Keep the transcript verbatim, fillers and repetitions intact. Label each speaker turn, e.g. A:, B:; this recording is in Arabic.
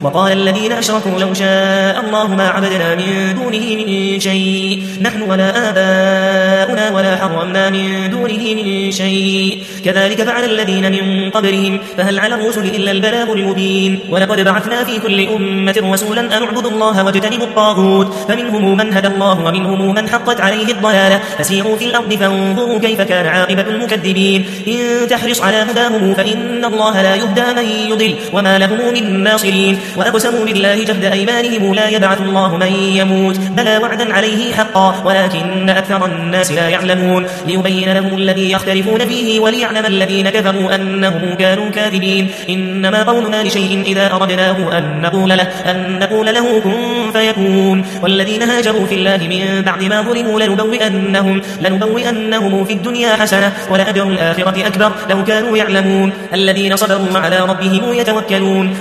A: وقال الذين أشركوا لو شاء الله ما عبدنا من دونه من شيء نحن ولا آباؤنا ولا حرمنا من دونه من شيء كذلك فعل الذين من قبلهم فهل على الرسل إلا البلاغ المبين ولقد بعثنا في كل أمة رسولا أن اعبدوا الله واجتنبوا الطاغوت فمنهم من هدى الله ومنهم من حقت عليه الضلالة فسيروا في الأرض فانظروا كيف كان عاقبة المكذبين إن تحرص على هداهم فإن الله لا يهدى من يضل وما لهم من ناصرين وأقسموا بالله جهد أيمانهم لا يبعث الله من يموت بلى وعدا عليه حقا ولكن أكثر الناس لا يعلمون ليبين لهم الذي يختلفون فيه وليعلم الذين كفروا أنهم كانوا كاذبين إنما قولنا لشيء إذا أردناه أن نقول له, أن نقول له كن فيكون والذين هاجروا في الله من بعد ما ظلموا لنبوئنهم, لنبوئنهم في الدنيا حسنة ولأجر الآخرة أكبر لو كانوا يعلمون الذين صبروا على ربهم يتوكلون